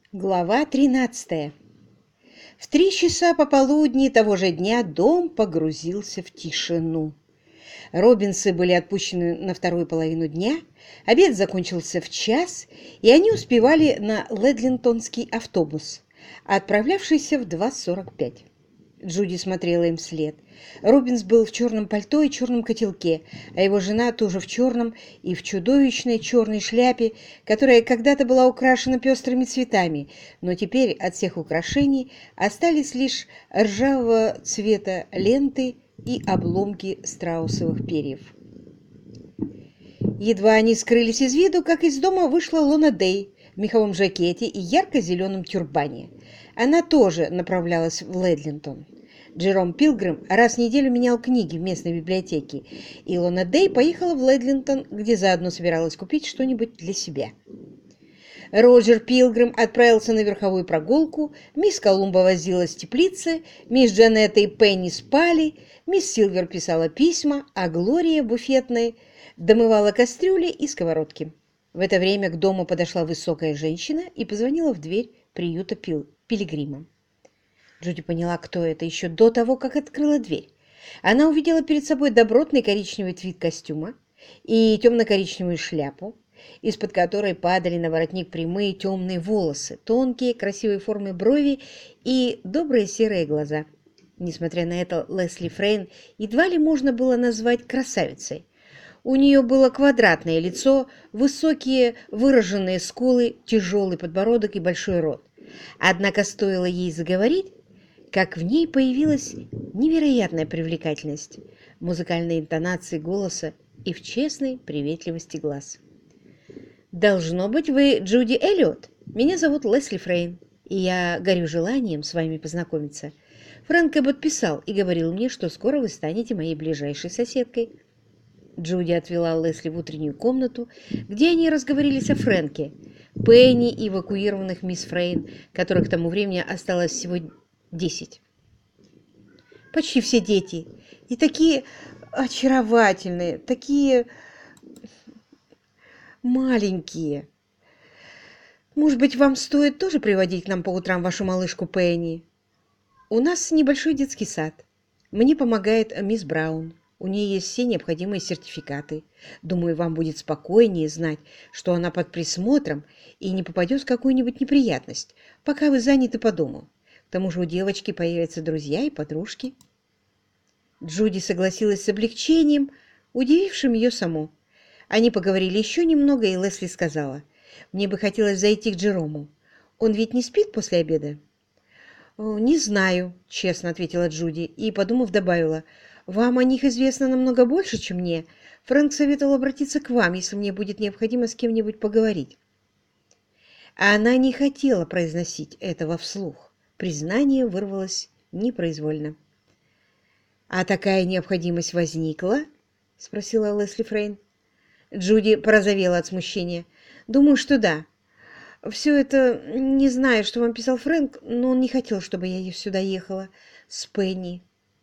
Глава 13. В 3 часа пополудни того же дня дом погрузился в тишину. Робинсы были отпущены на вторую половину дня, обед закончился в час, и они успевали на Ледлинтонский автобус, отправлявшийся в 2:45. Джуди смотрела им вслед. Робинс был в черном пальто и черном котелке, а его жена тоже в черном и в чудовищной черной шляпе, которая когда-то была украшена пестрыми цветами, но теперь от всех украшений остались лишь ржавого цвета ленты и обломки страусовых перьев. Едва они скрылись из виду, как из дома вышла Лона Дэй в меховом жакете и ярко-зеленом тюрбане. Она тоже направлялась в Ледлинтон. Джером Пилгрим раз в неделю менял книги в местной библиотеке, и Лона Дэй поехала в Ледлинтон, где заодно собиралась купить что-нибудь для себя. Роджер Пилгрим отправился на верховую прогулку, мисс Колумба возилась в теплице, мисс Джанетта и Пенни спали, мисс Силвер писала письма, а Глория буфетной домывала кастрюли и сковородки. В это время к дому подошла высокая женщина и позвонила в дверь приюта Пилигрима. Джуди поняла, кто это, еще до того, как открыла дверь. Она увидела перед собой добротный коричневый твид костюма и темно-коричневую шляпу, из-под которой падали на воротник прямые темные волосы, тонкие, красивой формы брови и добрые серые глаза. Несмотря на это, Лесли Фрейн едва ли можно было назвать красавицей. У нее было квадратное лицо, высокие выраженные скулы, тяжелый подбородок и большой рот. Однако стоило ей заговорить, как в ней появилась невероятная привлекательность, музыкальные интонации голоса и в честной приветливости глаз. «Должно быть, вы Джуди Эллиот? Меня зовут Лесли Фрейн, и я горю желанием с вами познакомиться. Фрэнк Эббот писал и говорил мне, что скоро вы станете моей ближайшей соседкой». Джуди отвела Лесли в утреннюю комнату, где они разговорились о Фрэнке, Пенни и эвакуированных мисс Фрейн, которых к тому времени осталось всего 10. Почти все дети. И такие очаровательные, такие маленькие. Может быть, вам стоит тоже приводить к нам по утрам вашу малышку Пенни? У нас небольшой детский сад. Мне помогает мисс Браун. У нее есть все необходимые сертификаты. Думаю, вам будет спокойнее знать, что она под присмотром и не попадет в какую-нибудь неприятность, пока вы заняты по дому. К тому же у девочки появятся друзья и подружки. Джуди согласилась с облегчением, удивившим ее саму. Они поговорили еще немного, и Лесли сказала: «Мне бы хотелось зайти к Джерому. Он ведь не спит после обеда?» «Не знаю», — честно ответила Джуди и, подумав, добавила: «Вам о них известно намного больше, чем мне. Фрэнк советовал обратиться к вам, если мне будет необходимо с кем-нибудь поговорить». Она не хотела произносить этого вслух. Признание вырвалось непроизвольно. «А такая необходимость возникла?» — спросила Лесли Фрейн. Джуди порозовела от смущения. «Думаю, что да. Все это, не знаю, что вам писал Фрэнк, но он не хотел, чтобы я сюда ехала с Пенни».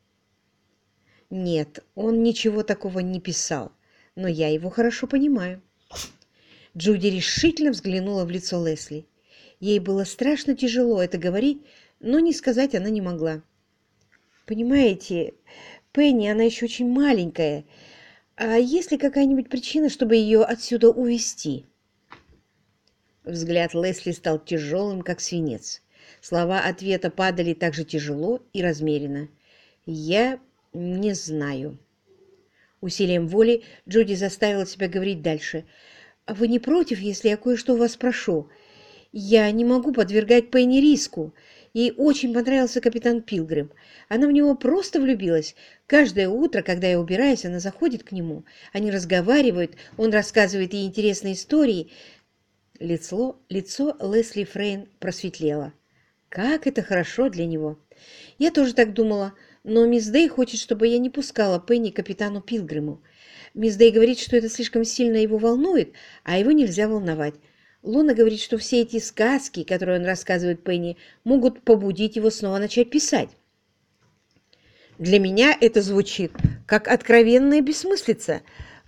«Нет, он ничего такого не писал, но я его хорошо понимаю». Джуди решительно взглянула в лицо Лесли. Ей было страшно тяжело это говорить, но не сказать она не могла. «Понимаете, Пенни, она еще очень маленькая. А есть ли какая-нибудь причина, чтобы ее отсюда увезти?» Взгляд Лесли стал тяжелым, как свинец. Слова ответа падали так же тяжело и размеренно. «Я не знаю». Усилием воли Джуди заставила себя говорить дальше. «А вы не против, если я кое-что у вас спрошу? Я не могу подвергать Пенни риску. Ей очень понравился капитан Пилгрим. Она в него просто влюбилась. Каждое утро, когда я убираюсь, она заходит к нему. Они разговаривают, он рассказывает ей интересные истории». Лицо Лесли Фрейн просветлело. «Как это хорошо для него!» «Я тоже так думала, но мисс Дэй хочет, чтобы я не пускала Пенни к капитану Пилгриму. Мисс Дэй говорит, что это слишком сильно его волнует, а его нельзя волновать. Лона говорит, что все эти сказки, которые он рассказывает Пенни, могут побудить его снова начать писать». «Для меня это звучит как откровенная бессмыслица.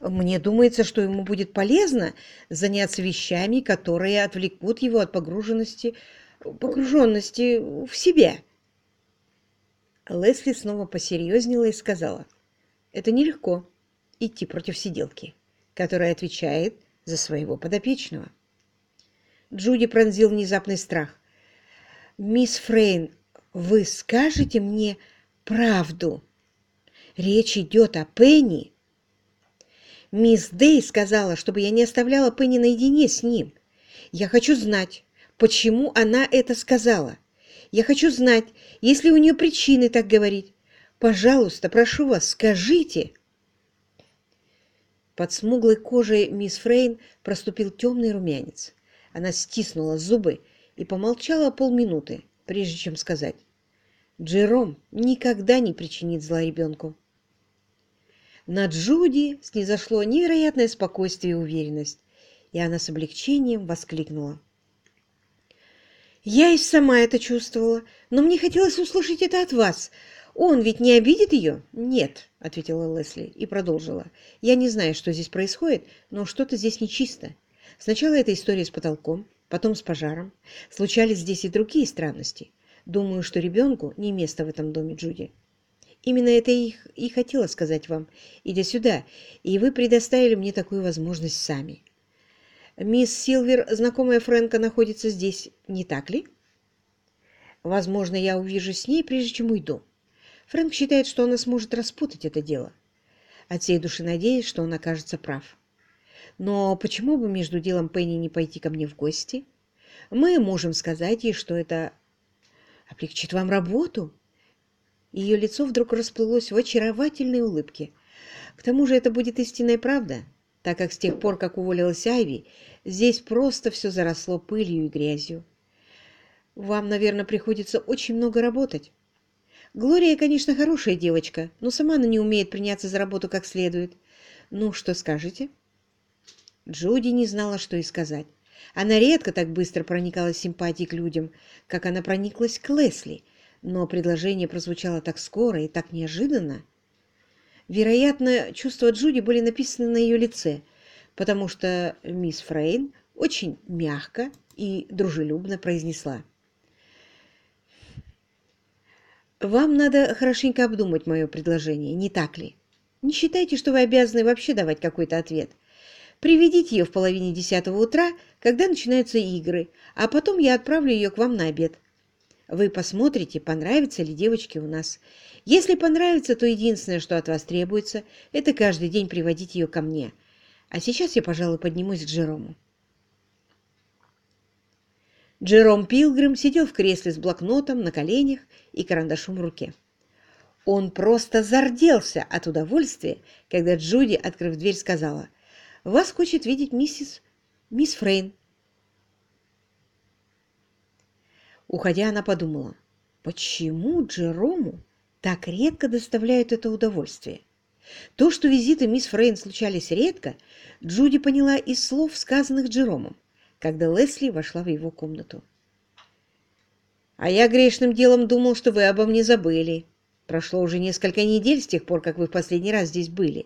Мне думается, что ему будет полезно заняться вещами, которые отвлекут его от погруженности в себя. Лесли снова посерьезнела и сказала: «Это нелегко идти против сиделки, которая отвечает за своего подопечного». Джуди пронзил внезапный страх. «Мисс Фрейн, вы скажете мне правду? Речь идет о Пенни». «Мисс Дэй сказала, чтобы я не оставляла Пенни наедине с ним. Я хочу знать, почему она это сказала. Я хочу знать, есть ли у нее причины так говорить. Пожалуйста, прошу вас, скажите». Под смуглой кожей мисс Фрейн проступил темный румянец. Она стиснула зубы и помолчала полминуты, прежде чем сказать: «Джером никогда не причинит зла ребенку». На Джуди снизошло невероятное спокойствие и уверенность, и она с облегчением воскликнула: «Я и сама это чувствовала, но мне хотелось услышать это от вас. Он ведь не обидит ее?» «Нет», — ответила Лесли и продолжила. «Я не знаю, что здесь происходит, но что-то здесь нечисто. Сначала эта история с потолком, потом с пожаром. Случались здесь и другие странности. Думаю, что ребенку не место в этом доме, Джуди. Именно это я и хотела сказать вам, идя сюда, и вы предоставили мне такую возможность сами. Мисс Силвер, знакомая Фрэнка, находится здесь, не так ли? Возможно, я увижу с ней, прежде чем уйду. Фрэнк считает, что она сможет распутать это дело. От всей души надеюсь, что он окажется прав. Но почему бы между делом Пенни не пойти ко мне в гости? Мы можем сказать ей, что это облегчит вам работу». Ее лицо вдруг расплылось в очаровательной улыбке. «К тому же это будет истинная правда, так как с тех пор, как уволилась Айви, здесь просто все заросло пылью и грязью. Вам, наверное, приходится очень много работать. Глория, конечно, хорошая девочка, но сама она не умеет приняться за работу как следует. Ну, что скажете?» Джуди не знала, что и сказать. Она редко так быстро проникалась симпатией к людям, как она прониклась к Лесли, но предложение прозвучало так скоро и так неожиданно. Вероятно, чувства Джуди были написаны на ее лице, потому что мисс Фрейн очень мягко и дружелюбно произнесла: «Вам надо хорошенько обдумать мое предложение, не так ли? Не считайте, что вы обязаны вообще давать какой-то ответ. Приведите ее в половине 10 утра, когда начинаются игры, а потом я отправлю ее к вам на обед. Вы посмотрите, понравится ли девочке у нас. Если понравится, то единственное, что от вас требуется, это каждый день приводить ее ко мне. А сейчас я, пожалуй, поднимусь к Джерому». Джером Пилгрим сидел в кресле с блокнотом на коленях и карандашом в руке. Он просто зарделся от удовольствия, когда Джуди, открыв дверь, сказала: «Вас хочет видеть мисс Фрейн». Уходя, она подумала: почему Джерому так редко доставляют это удовольствие? То, что визиты мисс Фрейн случались редко, Джуди поняла из слов, сказанных Джеромом, когда Лесли вошла в его комнату. «А я грешным делом думал, что вы обо мне забыли. Прошло уже несколько недель с тех пор, как вы в последний раз здесь были».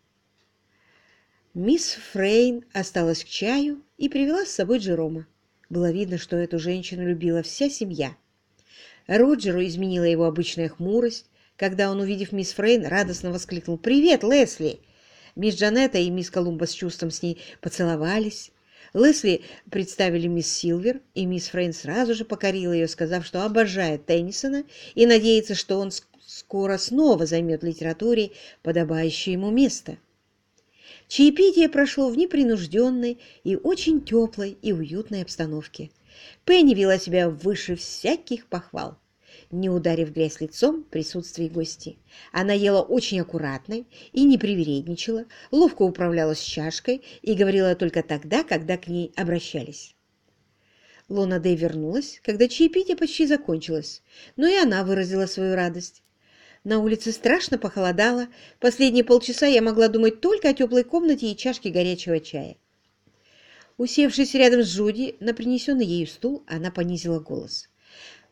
Мисс Фрейн осталась к чаю и привела с собой Джерома. Было видно, что эту женщину любила вся семья. Роджеру изменила его обычная хмурость, когда он, увидев мисс Фрейн, радостно воскликнул: «Привет, Лесли!». Мисс Джанетта и мисс Колумба с чувством с ней поцеловались. Лесли представили мисс Силвер, и мисс Фрейн сразу же покорила ее, сказав, что обожает Теннисона и надеется, что он скоро снова займет в литературе подобающее ему место. Чаепитие прошло в непринужденной и очень теплой и уютной обстановке. Пенни вела себя выше всяких похвал, не ударив грязь лицом в присутствии гостей. Она ела очень аккуратно и не привередничала, ловко управлялась чашкой и говорила только тогда, когда к ней обращались. Лона Дэй вернулась, когда чаепитие почти закончилось, но и она выразила свою радость. На улице страшно похолодало. Последние полчаса я могла думать только о теплой комнате и чашке горячего чая. Усевшись рядом с Джуди на принесенный ею стул, она понизила голос: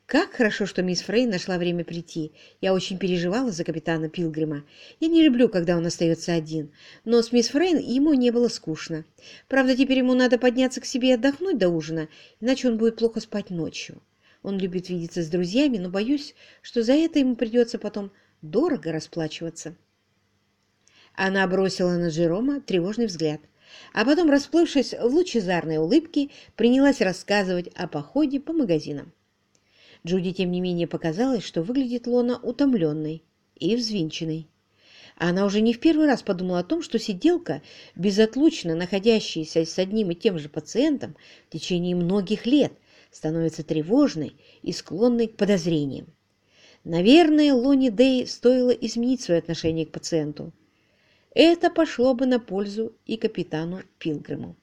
Как хорошо, что мисс Фрей нашла время прийти. Я очень переживала за капитана Пилгрима. Я не люблю, когда он остается один. Но с мисс Фрей ему не было скучно. Правда, теперь ему надо подняться к себе и отдохнуть до ужина, иначе он будет плохо спать ночью. Он любит видеться с друзьями, но боюсь, что за это ему придется потом дорого расплачиваться. Она бросила на Джерома тревожный взгляд, а потом, расплывшись в лучезарной улыбке, принялась рассказывать о походе по магазинам. Джуди, тем не менее, показалось, что выглядит Лона утомленной и взвинченной. Она уже не в первый раз подумала о том, что сиделка, безотлучно находящаяся с одним и тем же пациентом в течение многих лет, становится тревожной и склонной к подозрениям. Наверное, Лоне Дэй стоило изменить свое отношение к пациенту. Это пошло бы на пользу и капитану Пилгриму.